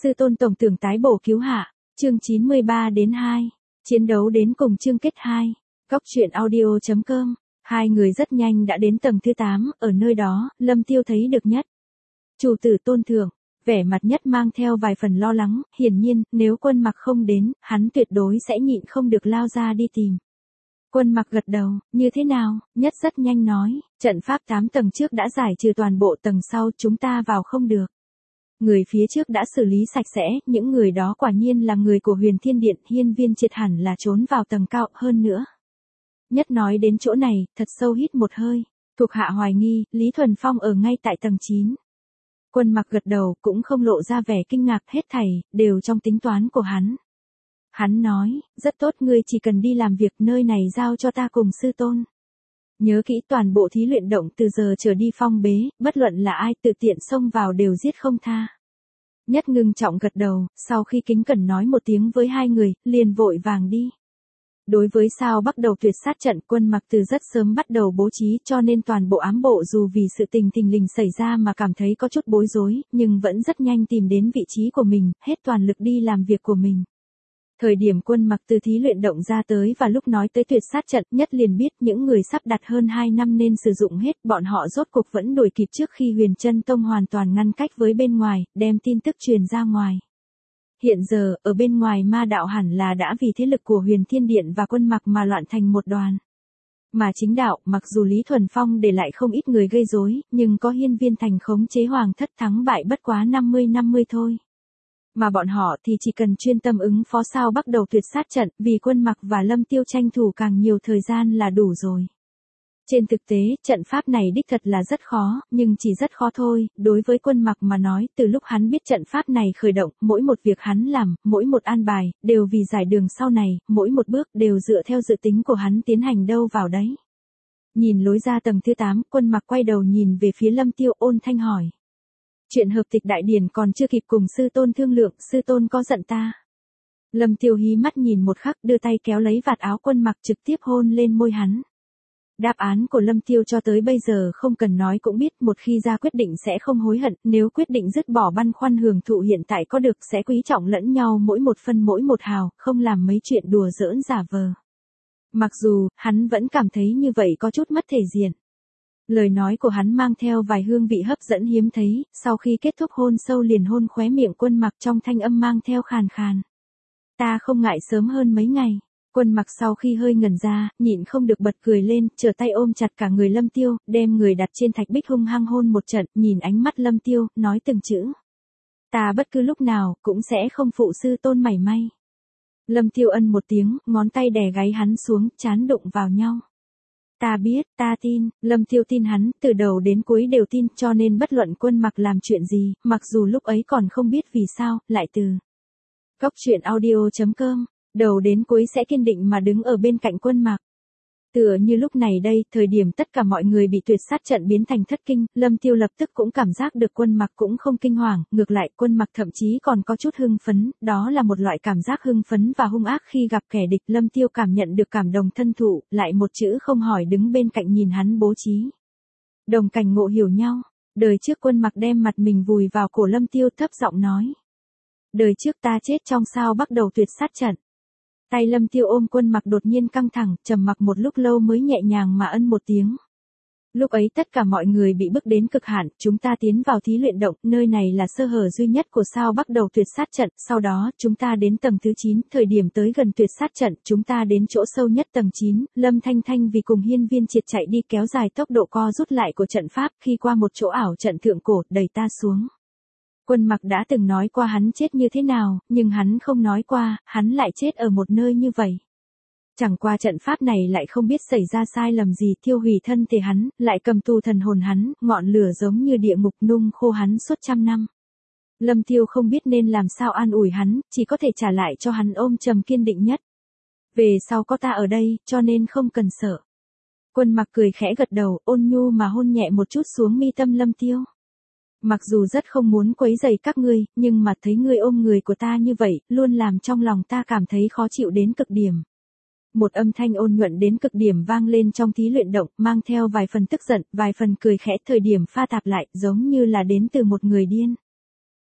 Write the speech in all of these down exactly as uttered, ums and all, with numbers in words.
Sư tôn tổng tưởng tái bổ cứu hạ, chương chín mươi ba đến hai, chiến đấu đến cùng chương kết hai, góc truyện audio chấm com, hai người rất nhanh đã đến tầng thứ tám, ở nơi đó, Lâm Tiêu thấy được Nhất. Chủ tử Tôn Thượng, vẻ mặt Nhất mang theo vài phần lo lắng, hiển nhiên, nếu Quân Mặc không đến, hắn tuyệt đối sẽ nhịn không được lao ra đi tìm. Quân Mặc gật đầu, như thế nào, Nhất rất nhanh nói, trận pháp tám tầng trước đã giải trừ toàn bộ tầng sau, chúng ta vào không được. Người phía trước đã xử lý sạch sẽ, những người đó quả nhiên là người của Huyền Thiên Điện, Hiên Viên Triệt hẳn là trốn vào tầng cao hơn nữa. Nhất nói đến chỗ này, thật sâu hít một hơi, thuộc hạ hoài nghi, Lý Thuần Phong ở ngay tại tầng chín. Quân Mặc gật đầu, cũng không lộ ra vẻ kinh ngạc, hết thảy đều trong tính toán của hắn. Hắn nói, rất tốt, ngươi chỉ cần đi làm việc, nơi này giao cho ta cùng sư tôn. Nhớ kỹ, toàn bộ thí luyện động từ giờ trở đi phong bế, bất luận là ai tự tiện xông vào đều giết không tha. Nhất ngưng trọng gật đầu, sau khi kính cẩn nói một tiếng với hai người, liền vội vàng đi. Đối với sao bắt đầu tuyệt sát trận, Quân Mặc từ rất sớm bắt đầu bố trí, cho nên toàn bộ ám bộ dù vì sự tình thình lình xảy ra mà cảm thấy có chút bối rối, nhưng vẫn rất nhanh tìm đến vị trí của mình, hết toàn lực đi làm việc của mình. Thời điểm Quân Mặc từ thí luyện động ra tới và lúc nói tới tuyệt sát trận, Nhất liền biết những người sắp đặt hơn hai năm nên sử dụng hết, bọn họ rốt cuộc vẫn đuổi kịp trước khi Huyền Chân Tông hoàn toàn ngăn cách với bên ngoài, đem tin tức truyền ra ngoài. Hiện giờ, ở bên ngoài ma đạo hẳn là đã vì thế lực của Huyền Thiên Điện và Quân Mặc mà loạn thành một đoàn. Mà chính đạo, mặc dù Lý Thuần Phong để lại không ít người gây rối, nhưng có Hiên Viên Thành khống chế Hoàng Thất, thắng bại bất quá năm mươi năm mươi thôi. Mà bọn họ thì chỉ cần chuyên tâm ứng phó sao bắt đầu tuyệt sát trận, vì Quân Mặc và Lâm Tiêu tranh thủ càng nhiều thời gian là đủ rồi. Trên thực tế, trận pháp này đích thật là rất khó, nhưng chỉ rất khó thôi, đối với Quân Mặc mà nói, từ lúc hắn biết trận pháp này khởi động, mỗi một việc hắn làm, mỗi một an bài, đều vì giải đường sau này, mỗi một bước đều dựa theo dự tính của hắn tiến hành đâu vào đấy. Nhìn lối ra tầng thứ tám, Quân Mặc quay đầu nhìn về phía Lâm Tiêu, ôn thanh hỏi. Chuyện hợp tịch đại điển còn chưa kịp cùng sư tôn thương lượng, sư tôn có giận ta? Lâm Tiêu hí mắt nhìn một khắc, đưa tay kéo lấy vạt áo Quân Mặc trực tiếp hôn lên môi hắn. Đáp án của Lâm Tiêu cho tới bây giờ không cần nói cũng biết, một khi ra quyết định sẽ không hối hận, nếu quyết định dứt bỏ băn khoăn hưởng thụ hiện tại có được sẽ quý trọng lẫn nhau mỗi một phân mỗi một hào, không làm mấy chuyện đùa giỡn giả vờ. Mặc dù, hắn vẫn cảm thấy như vậy có chút mất thể diện. Lời nói của hắn mang theo vài hương vị hấp dẫn hiếm thấy, sau khi kết thúc hôn sâu liền hôn khóe miệng Quân Mặc trong thanh âm mang theo khàn khàn. Ta không ngại sớm hơn mấy ngày. Quân Mặc sau khi hơi ngẩn ra, nhịn không được bật cười lên, trở tay ôm chặt cả người Lâm Tiêu, đem người đặt trên thạch bích hung hăng hôn một trận, nhìn ánh mắt Lâm Tiêu, nói từng chữ. Ta bất cứ lúc nào, cũng sẽ không phụ sư tôn mảy may. Lâm Tiêu ân một tiếng, ngón tay đè gáy hắn xuống, trán đụng vào nhau. Ta biết, ta tin, Lâm Tiêu tin hắn, từ đầu đến cuối đều tin, cho nên bất luận Quân Mặc làm chuyện gì, mặc dù lúc ấy còn không biết vì sao, lại từ góc truyện audio chấm com, đầu đến cuối sẽ kiên định mà đứng ở bên cạnh Quân Mặc. Tựa như lúc này đây, thời điểm tất cả mọi người bị tuyệt sát trận biến thành thất kinh, Lâm Tiêu lập tức cũng cảm giác được Quân Mặc cũng không kinh hoàng, ngược lại Quân Mặc thậm chí còn có chút hưng phấn, đó là một loại cảm giác hưng phấn và hung ác khi gặp kẻ địch. Lâm Tiêu cảm nhận được cảm đồng thân thụ, lại một chữ không hỏi đứng bên cạnh nhìn hắn bố trí. Đồng cảnh ngộ hiểu nhau, đời trước Quân Mặc đem mặt mình vùi vào cổ Lâm Tiêu thấp giọng nói. Đời trước ta chết trong sao bắt đầu tuyệt sát trận. Tay Lâm Tiêu ôm Quân Mặc đột nhiên căng thẳng, trầm mặc một lúc lâu mới nhẹ nhàng mà ân một tiếng. Lúc ấy tất cả mọi người bị bức đến cực hạn, chúng ta tiến vào thí luyện động, nơi này là sơ hở duy nhất của sao bắt đầu tuyệt sát trận, sau đó, chúng ta đến tầng thứ chín, thời điểm tới gần tuyệt sát trận, chúng ta đến chỗ sâu nhất tầng chín, Lâm Thanh Thanh vì cùng Hiên Viên Triệt chạy đi kéo dài tốc độ co rút lại của trận pháp, khi qua một chỗ ảo trận thượng cổ, đẩy ta xuống. Quân Mặc đã từng nói qua hắn chết như thế nào, nhưng hắn không nói qua, hắn lại chết ở một nơi như vậy. Chẳng qua trận pháp này lại không biết xảy ra sai lầm gì, thiêu hủy thân thể hắn, lại cầm tù thần hồn hắn, ngọn lửa giống như địa ngục nung khô hắn suốt trăm năm. Lâm Tiêu không biết nên làm sao an ủi hắn, chỉ có thể trả lại cho hắn ôm trầm kiên định nhất. Về sau có ta ở đây, cho nên không cần sợ. Quân Mặc cười khẽ gật đầu, ôn nhu mà hôn nhẹ một chút xuống mi tâm Lâm Tiêu. Mặc dù rất không muốn quấy rầy các ngươi, nhưng mà thấy ngươi ôm người của ta như vậy, luôn làm trong lòng ta cảm thấy khó chịu đến cực điểm. Một âm thanh ôn nhuận đến cực điểm vang lên trong thí luyện động, mang theo vài phần tức giận, vài phần cười khẽ, thời điểm pha tạp lại, giống như là đến từ một người điên.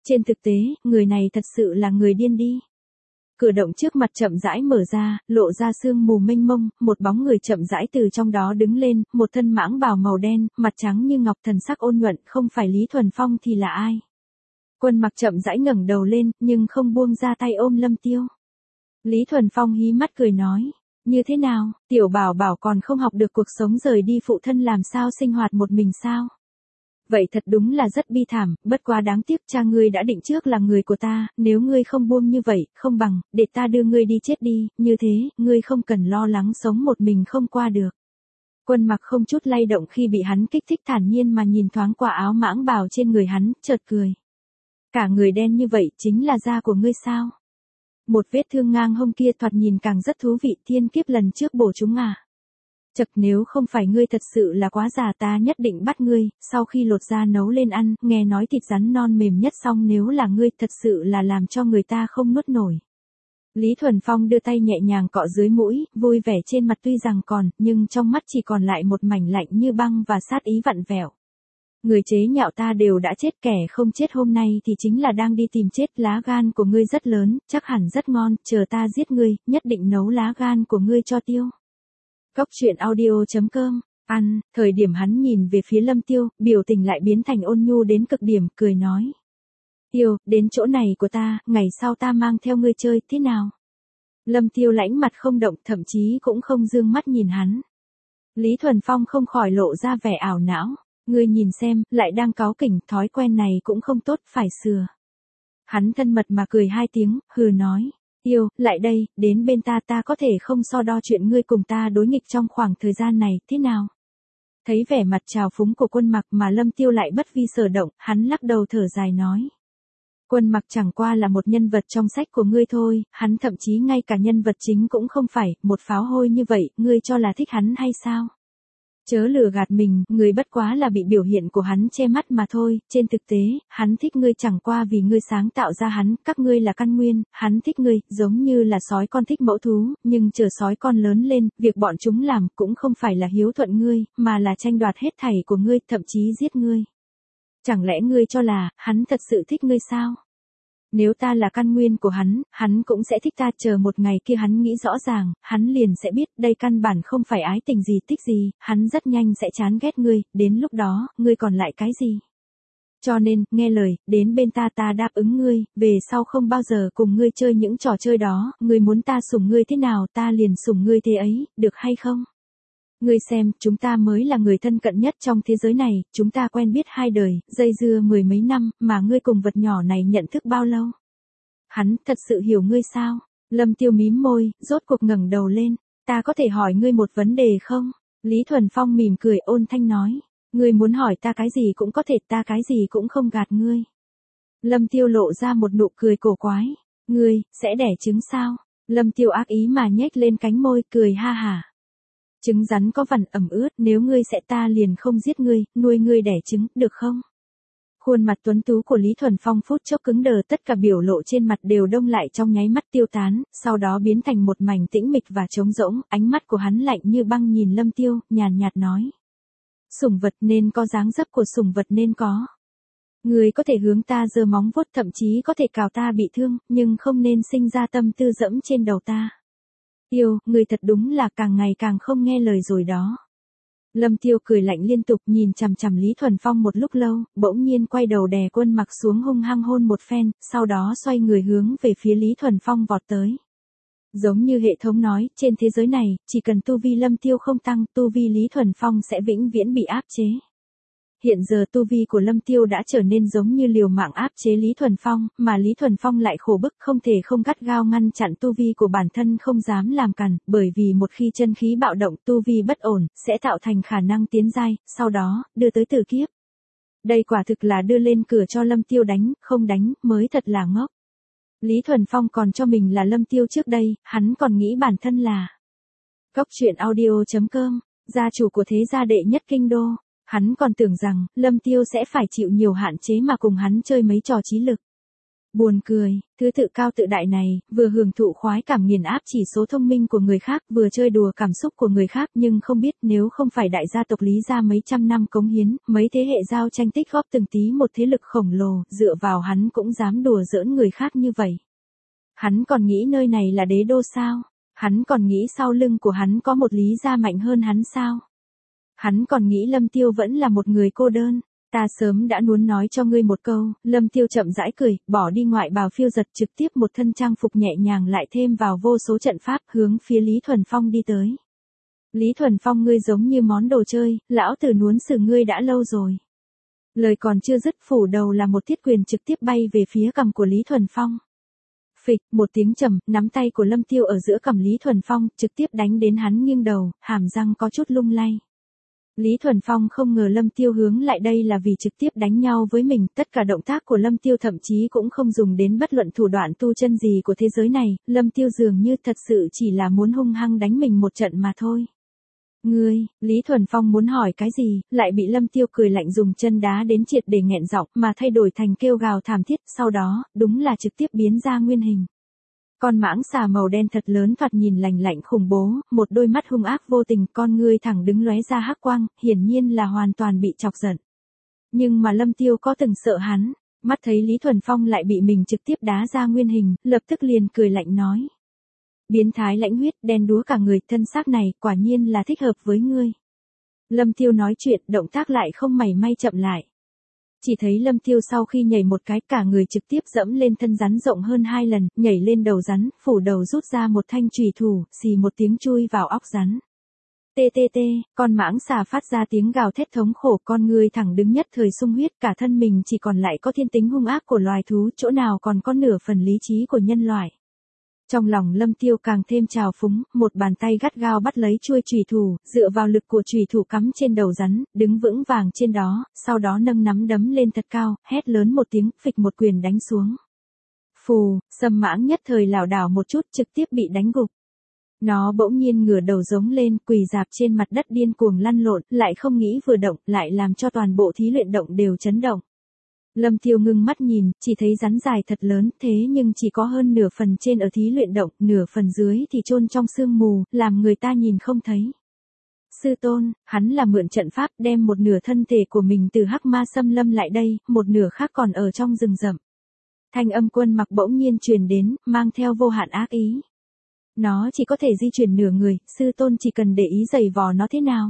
Trên thực tế, người này thật sự là người điên đi. Cửa động trước mặt chậm rãi mở ra, lộ ra sương mù mênh mông, một bóng người chậm rãi từ trong đó đứng lên, một thân mãng bào màu đen, mặt trắng như ngọc, thần sắc ôn nhuận, không phải Lý Thuần Phong thì là ai? Quân Mặc chậm rãi ngẩng đầu lên, nhưng không buông ra tay ôm Lâm Tiêu. Lý Thuần Phong hí mắt cười nói, như thế nào, tiểu bảo bảo còn không học được cuộc sống rời đi phụ thân làm sao sinh hoạt một mình sao? Vậy thật đúng là rất bi thảm, bất quá đáng tiếc cha ngươi đã định trước là người của ta, nếu ngươi không buông như vậy, không bằng, để ta đưa ngươi đi chết đi, như thế, ngươi không cần lo lắng sống một mình không qua được. Quân Mặc không chút lay động khi bị hắn kích thích, thản nhiên mà nhìn thoáng qua áo mãng bào trên người hắn, chợt cười. Cả người đen như vậy chính là da của ngươi sao? Một vết thương ngang hông kia thoạt nhìn càng rất thú vị, thiên kiếp lần trước bổ chúng à? Chật, nếu không phải ngươi thật sự là quá già ta nhất định bắt ngươi, sau khi lột da nấu lên ăn, nghe nói thịt rắn non mềm nhất, xong nếu là ngươi thật sự là làm cho người ta không nuốt nổi. Lý Thuần Phong đưa tay nhẹ nhàng cọ dưới mũi, vui vẻ trên mặt tuy rằng còn, nhưng trong mắt chỉ còn lại một mảnh lạnh như băng và sát ý vặn vẹo. Người chế nhạo ta đều đã chết, kẻ không chết hôm nay thì chính là đang đi tìm chết, lá gan của ngươi rất lớn, chắc hẳn rất ngon, chờ ta giết ngươi, nhất định nấu lá gan của ngươi cho tiêu. Cốc truyện audio chấm com, ăn, thời điểm hắn nhìn về phía Lâm Tiêu, biểu tình lại biến thành ôn nhu đến cực điểm, cười nói. Tiêu, đến chỗ này của ta, ngày sau ta mang theo ngươi chơi, thế nào? Lâm Tiêu lãnh mặt không động, thậm chí cũng không dương mắt nhìn hắn. Lý Thuần Phong không khỏi lộ ra vẻ ảo não. Ngươi nhìn xem, lại đang cáu kỉnh, thói quen này cũng không tốt, phải sửa. Hắn thân mật mà cười hai tiếng, hừ nói. Yêu, lại đây, đến bên ta, ta có thể không so đo chuyện ngươi cùng ta đối nghịch trong khoảng thời gian này, thế nào? Thấy vẻ mặt trào phúng của Quân Mặc mà Lâm Tiêu lại bất vi sở động, hắn lắc đầu thở dài nói. Quân Mặc chẳng qua là một nhân vật trong sách của ngươi thôi, hắn thậm chí ngay cả nhân vật chính cũng không phải, một pháo hôi như vậy, ngươi cho là thích hắn hay sao? Chớ lừa gạt mình, người bất quá là bị biểu hiện của hắn che mắt mà thôi, trên thực tế, hắn thích ngươi chẳng qua vì ngươi sáng tạo ra hắn, các ngươi là căn nguyên, hắn thích ngươi, giống như là sói con thích mẫu thú, nhưng chờ sói con lớn lên, việc bọn chúng làm cũng không phải là hiếu thuận ngươi, mà là tranh đoạt hết thảy của ngươi, thậm chí giết ngươi. Chẳng lẽ ngươi cho là, hắn thật sự thích ngươi sao? Nếu ta là căn nguyên của hắn, hắn cũng sẽ thích ta, chờ một ngày kia hắn nghĩ rõ ràng, hắn liền sẽ biết, đây căn bản không phải ái tình gì thích gì, hắn rất nhanh sẽ chán ghét ngươi, đến lúc đó, ngươi còn lại cái gì? Cho nên, nghe lời, đến bên ta ta đáp ứng ngươi, về sau không bao giờ cùng ngươi chơi những trò chơi đó, ngươi muốn ta sủng ngươi thế nào ta liền sủng ngươi thế ấy, được hay không? Ngươi xem, chúng ta mới là người thân cận nhất trong thế giới này, chúng ta quen biết hai đời, dây dưa mười mấy năm, mà ngươi cùng vật nhỏ này nhận thức bao lâu? Hắn thật sự hiểu ngươi sao? Lâm Tiêu mím môi, rốt cuộc ngẩng đầu lên, ta có thể hỏi ngươi một vấn đề không? Lý Thuần Phong mỉm cười ôn thanh nói, ngươi muốn hỏi ta cái gì cũng có thể, ta cái gì cũng không gạt ngươi. Lâm Tiêu lộ ra một nụ cười cổ quái, ngươi, sẽ đẻ trứng sao? Lâm Tiêu ác ý mà nhếch lên cánh môi, cười ha hả. Trứng rắn có vằn ẩm ướt, nếu ngươi sẽ ta liền không giết ngươi, nuôi ngươi đẻ trứng, được không? Khuôn mặt tuấn tú của Lý Thuần Phong phút chốc cứng đờ, tất cả biểu lộ trên mặt đều đông lại trong nháy mắt tiêu tán, sau đó biến thành một mảnh tĩnh mịch và trống rỗng, ánh mắt của hắn lạnh như băng nhìn Lâm Tiêu, nhàn nhạt nói. Sủng vật nên có dáng dấp của sủng vật nên có. Ngươi có thể hướng ta giơ móng vuốt, thậm chí có thể cào ta bị thương, nhưng không nên sinh ra tâm tư dẫm trên đầu ta. Tiêu, người thật đúng là càng ngày càng không nghe lời rồi đó. Lâm Tiêu cười lạnh liên tục nhìn chằm chằm Lý Thuần Phong một lúc lâu, bỗng nhiên quay đầu đè Quân Mặc xuống hung hăng hôn một phen, sau đó xoay người hướng về phía Lý Thuần Phong vọt tới. Giống như hệ thống nói, trên thế giới này, chỉ cần tu vi Lâm Tiêu không tăng, tu vi Lý Thuần Phong sẽ vĩnh viễn bị áp chế. Hiện giờ tu vi của Lâm Tiêu đã trở nên giống như liều mạng áp chế Lý Thuần Phong, mà Lý Thuần Phong lại khổ bức không thể không gắt gao ngăn chặn tu vi của bản thân không dám làm cản, bởi vì một khi chân khí bạo động tu vi bất ổn, sẽ tạo thành khả năng tiến giai, sau đó, đưa tới tử kiếp. Đây quả thực là đưa lên cửa cho Lâm Tiêu đánh, không đánh, mới thật là ngốc. Lý Thuần Phong còn cho mình là Lâm Tiêu trước đây, hắn còn nghĩ bản thân là Cốc truyện audio chấm com, gia chủ của thế gia đệ nhất kinh đô. Hắn còn tưởng rằng, Lâm Tiêu sẽ phải chịu nhiều hạn chế mà cùng hắn chơi mấy trò trí lực. Buồn cười, thứ tự cao tự đại này, vừa hưởng thụ khoái cảm nghiền áp chỉ số thông minh của người khác, vừa chơi đùa cảm xúc của người khác, nhưng không biết nếu không phải đại gia tộc Lý gia mấy trăm năm cống hiến, mấy thế hệ giao tranh tích góp từng tí một thế lực khổng lồ, dựa vào hắn cũng dám đùa giỡn người khác như vậy. Hắn còn nghĩ nơi này là đế đô sao? Hắn còn nghĩ sau lưng của hắn có một Lý gia mạnh hơn hắn sao? Hắn còn nghĩ Lâm Tiêu vẫn là một người cô đơn. Ta sớm đã muốn nói cho ngươi một câu, Lâm Tiêu chậm rãi cười, bỏ đi ngoại bào phiêu giật trực tiếp một thân trang phục nhẹ nhàng lại thêm vào vô số trận pháp hướng phía Lý Thuần Phong đi tới. Lý Thuần Phong ngươi giống như món đồ chơi, lão tử nuốn xử ngươi đã lâu rồi. Lời còn chưa dứt phủ đầu là một thiết quyền trực tiếp bay về phía cằm của Lý Thuần Phong. Phịch, một tiếng trầm, nắm tay của Lâm Tiêu ở giữa cằm Lý Thuần Phong, trực tiếp đánh đến hắn nghiêng đầu, hàm răng có chút lung lay. Lý Thuần Phong không ngờ Lâm Tiêu hướng lại đây là vì trực tiếp đánh nhau với mình, tất cả động tác của Lâm Tiêu thậm chí cũng không dùng đến bất luận thủ đoạn tu chân gì của thế giới này, Lâm Tiêu dường như thật sự chỉ là muốn hung hăng đánh mình một trận mà thôi. Ngươi, Lý Thuần Phong muốn hỏi cái gì, lại bị Lâm Tiêu cười lạnh dùng chân đá đến triệt để nghẹn giọng mà thay đổi thành kêu gào thảm thiết, sau đó, đúng là trực tiếp biến ra nguyên hình. Con mãng xà màu đen thật lớn thoạt nhìn lạnh lạnh khủng bố, một đôi mắt hung ác vô tình, con ngươi thẳng đứng lóe ra hắc quang, hiển nhiên là hoàn toàn bị chọc giận. Nhưng mà Lâm Tiêu có từng sợ hắn, mắt thấy Lý Thuần Phong lại bị mình trực tiếp đá ra nguyên hình, lập tức liền cười lạnh nói. Biến thái lãnh huyết, đen đúa cả người, thân xác này, quả nhiên là thích hợp với ngươi. Lâm Tiêu nói chuyện, động tác lại không mảy may chậm lại. Chỉ thấy Lâm Tiêu sau khi nhảy một cái cả người trực tiếp dẫm lên thân rắn rộng hơn hai lần, nhảy lên đầu rắn, phủ đầu rút ra một thanh chùy thủ, xì một tiếng chui vào óc rắn. Tê tê tê, con mãng xà phát ra tiếng gào thét thống khổ, con người thẳng đứng nhất thời sung huyết, cả thân mình chỉ còn lại có thiên tính hung ác của loài thú, chỗ nào còn có nửa phần lý trí của nhân loại. Trong lòng Lâm Tiêu càng thêm trào phúng, một bàn tay gắt gao bắt lấy chuôi chùy thủ, dựa vào lực của chùy thủ cắm trên đầu rắn, đứng vững vàng trên đó, sau đó nâng nắm đấm lên thật cao, hét lớn một tiếng, phịch một quyền đánh xuống. Phù, Sâm Mãng nhất thời lảo đảo một chút trực tiếp bị đánh gục. Nó bỗng nhiên ngửa đầu giống lên, quỳ rạp trên mặt đất điên cuồng lăn lộn, lại không nghĩ vừa động, lại làm cho toàn bộ thí luyện động đều chấn động. Lâm Tiêu ngưng mắt nhìn, chỉ thấy rắn dài thật lớn, thế nhưng chỉ có hơn nửa phần trên ở thí luyện động, nửa phần dưới thì chôn trong sương mù, làm người ta nhìn không thấy. Sư tôn, hắn là mượn trận pháp đem một nửa thân thể của mình từ hắc ma xâm lâm lại đây, một nửa khác còn ở trong rừng rậm. Thanh âm Quân Mặc bỗng nhiên truyền đến, mang theo vô hạn ác ý. Nó chỉ có thể di chuyển nửa người, sư tôn chỉ cần để ý giày vò nó thế nào.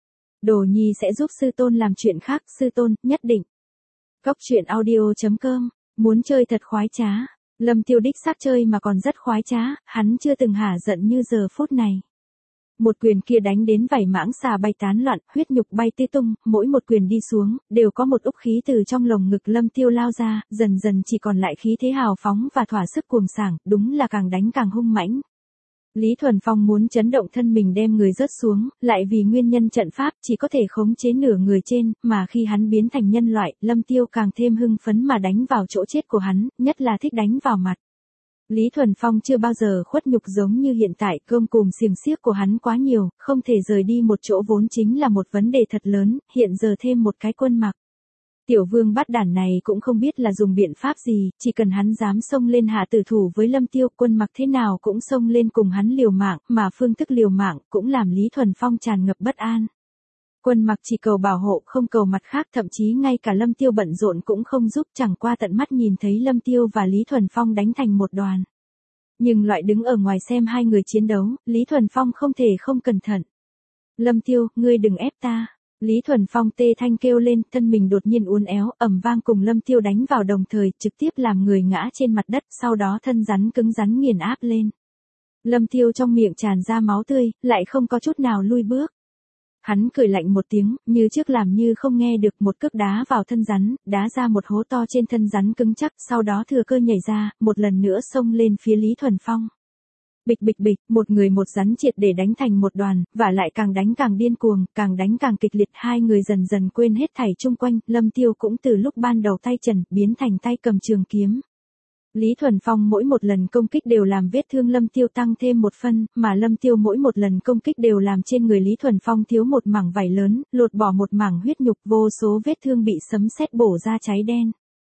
Đồ nhi sẽ giúp sư tôn làm chuyện khác, sư tôn, nhất định. Cốc truyện audio chấm com, muốn chơi thật khoái trá. Lâm Tiêu đích xác chơi mà còn rất khoái trá, hắn chưa từng hả giận như giờ phút này. Một quyền kia đánh đến vảy mãng xà bay tán loạn, huyết nhục bay tê tung, mỗi một quyền đi xuống, đều có một úc khí từ trong lồng ngực Lâm Tiêu lao ra, dần dần chỉ còn lại khí thế hào phóng và thỏa sức cuồng sảng, đúng là càng đánh càng hung mãnh. Lý Thuần Phong muốn chấn động thân mình đem người rớt xuống, lại vì nguyên nhân trận pháp chỉ có thể khống chế nửa người trên, mà khi hắn biến thành nhân loại, Lâm Tiêu càng thêm hưng phấn mà đánh vào chỗ chết của hắn, nhất là thích đánh vào mặt. Lý Thuần Phong chưa bao giờ khuất nhục giống như hiện tại, cơm cùm xiềng xiếc của hắn quá nhiều, không thể rời đi một chỗ vốn chính là một vấn đề thật lớn, hiện giờ thêm một cái Quân Mặc. Tiểu vương bát đản này cũng không biết là dùng biện pháp gì, chỉ cần hắn dám xông lên hạ tử thủ với Lâm Tiêu, Quân Mặc thế nào cũng xông lên cùng hắn liều mạng, mà phương thức liều mạng cũng làm Lý Thuần Phong tràn ngập bất an. Quân Mặc chỉ cầu bảo hộ không cầu mặt khác, thậm chí ngay cả Lâm Tiêu bận rộn cũng không giúp, chẳng qua tận mắt nhìn thấy Lâm Tiêu và Lý Thuần Phong đánh thành một đoàn. Nhưng loại đứng ở ngoài xem hai người chiến đấu, Lý Thuần Phong không thể không cẩn thận. Lâm Tiêu, ngươi đừng ép ta. Lý Thuần Phong tê thanh kêu lên, thân mình đột nhiên uốn éo, ầm vang cùng Lâm Tiêu đánh vào đồng thời, trực tiếp làm người ngã trên mặt đất, sau đó thân rắn cứng rắn nghiền áp lên. Lâm Tiêu trong miệng tràn ra máu tươi, lại không có chút nào lui bước. Hắn cười lạnh một tiếng, như trước làm như không nghe được, một cước đá vào thân rắn, đá ra một hố to trên thân rắn cứng chắc, sau đó thừa cơ nhảy ra, một lần nữa xông lên phía Lý Thuần Phong. Bịch bịch bịch, một người một rắn triệt để đánh thành một đoàn, và lại càng đánh càng điên cuồng, càng đánh càng kịch liệt, hai người dần dần quên hết thảy chung quanh, Lâm Tiêu cũng từ lúc ban đầu tay trần, biến thành tay cầm trường kiếm. Lý Thuần Phong mỗi một lần công kích đều làm vết thương Lâm Tiêu tăng thêm một phân, mà Lâm Tiêu mỗi một lần công kích đều làm trên người Lý Thuần Phong thiếu một mảng vảy lớn, lột bỏ một mảng huyết nhục, vô số vết thương bị sấm sét bổ ra cháy đen.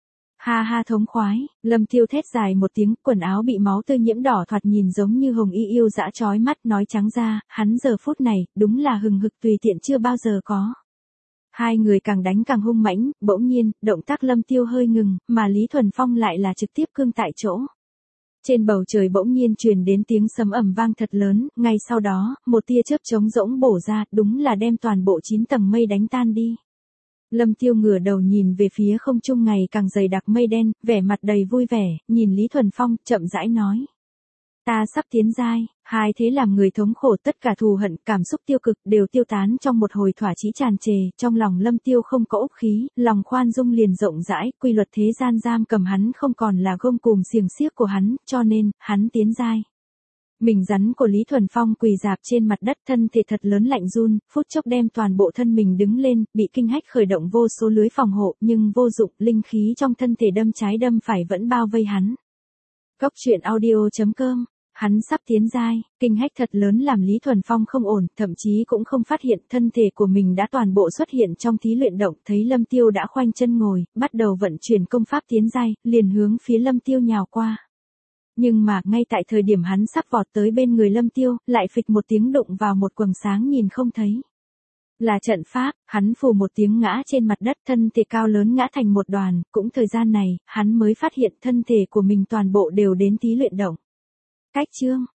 Ha ha thống khoái, Lâm Tiêu thét dài một tiếng, quần áo bị máu tươi nhiễm đỏ thoạt nhìn giống như hồng y yêu dã chói mắt, nói trắng ra, hắn giờ phút này, đúng là hừng hực tùy tiện chưa bao giờ có. Hai người càng đánh càng hung mãnh, bỗng nhiên, động tác Lâm Tiêu hơi ngừng, mà Lý Thuần Phong lại là trực tiếp cương tại chỗ. Trên bầu trời bỗng nhiên truyền đến tiếng sấm ầm vang thật lớn, ngay sau đó, một tia chớp trống rỗng bổ ra, đúng là đem toàn bộ chín tầng mây đánh tan đi. Lâm Tiêu ngửa đầu nhìn về phía không trung ngày càng dày đặc mây đen, vẻ mặt đầy vui vẻ, nhìn Lý Thuần Phong, chậm rãi nói. Ta sắp tiến giai, hai thế làm người thống khổ, tất cả thù hận, cảm xúc tiêu cực đều tiêu tán trong một hồi thỏa chí tràn trề, trong lòng Lâm Tiêu không có ốc khí, lòng khoan dung liền rộng rãi, quy luật thế gian giam cầm hắn không còn là gông cùm xiềng xiếc của hắn, cho nên, hắn tiến giai. Mình rắn của Lý Thuần Phong quỳ dạp trên mặt đất, thân thể thật lớn lạnh run, phút chốc đem toàn bộ thân mình đứng lên, bị kinh hách khởi động vô số lưới phòng hộ, nhưng vô dụng, linh khí trong thân thể đâm trái đâm phải vẫn bao vây hắn. Góc truyện audio chấm com. Hắn sắp tiến giai, kinh hách thật lớn làm Lý Thuần Phong không ổn, thậm chí cũng không phát hiện thân thể của mình đã toàn bộ xuất hiện trong thí luyện động, thấy Lâm Tiêu đã khoanh chân ngồi, bắt đầu vận chuyển công pháp tiến giai, liền hướng phía Lâm Tiêu nhào qua. Nhưng mà, ngay tại thời điểm hắn sắp vọt tới bên người Lâm Tiêu, lại phịch một tiếng đụng vào một quầng sáng nhìn không thấy. Là trận pháp, hắn phù một tiếng ngã trên mặt đất, thân thể cao lớn ngã thành một đoàn, cũng thời gian này, hắn mới phát hiện thân thể của mình toàn bộ đều đến thí luyện động. Cách chương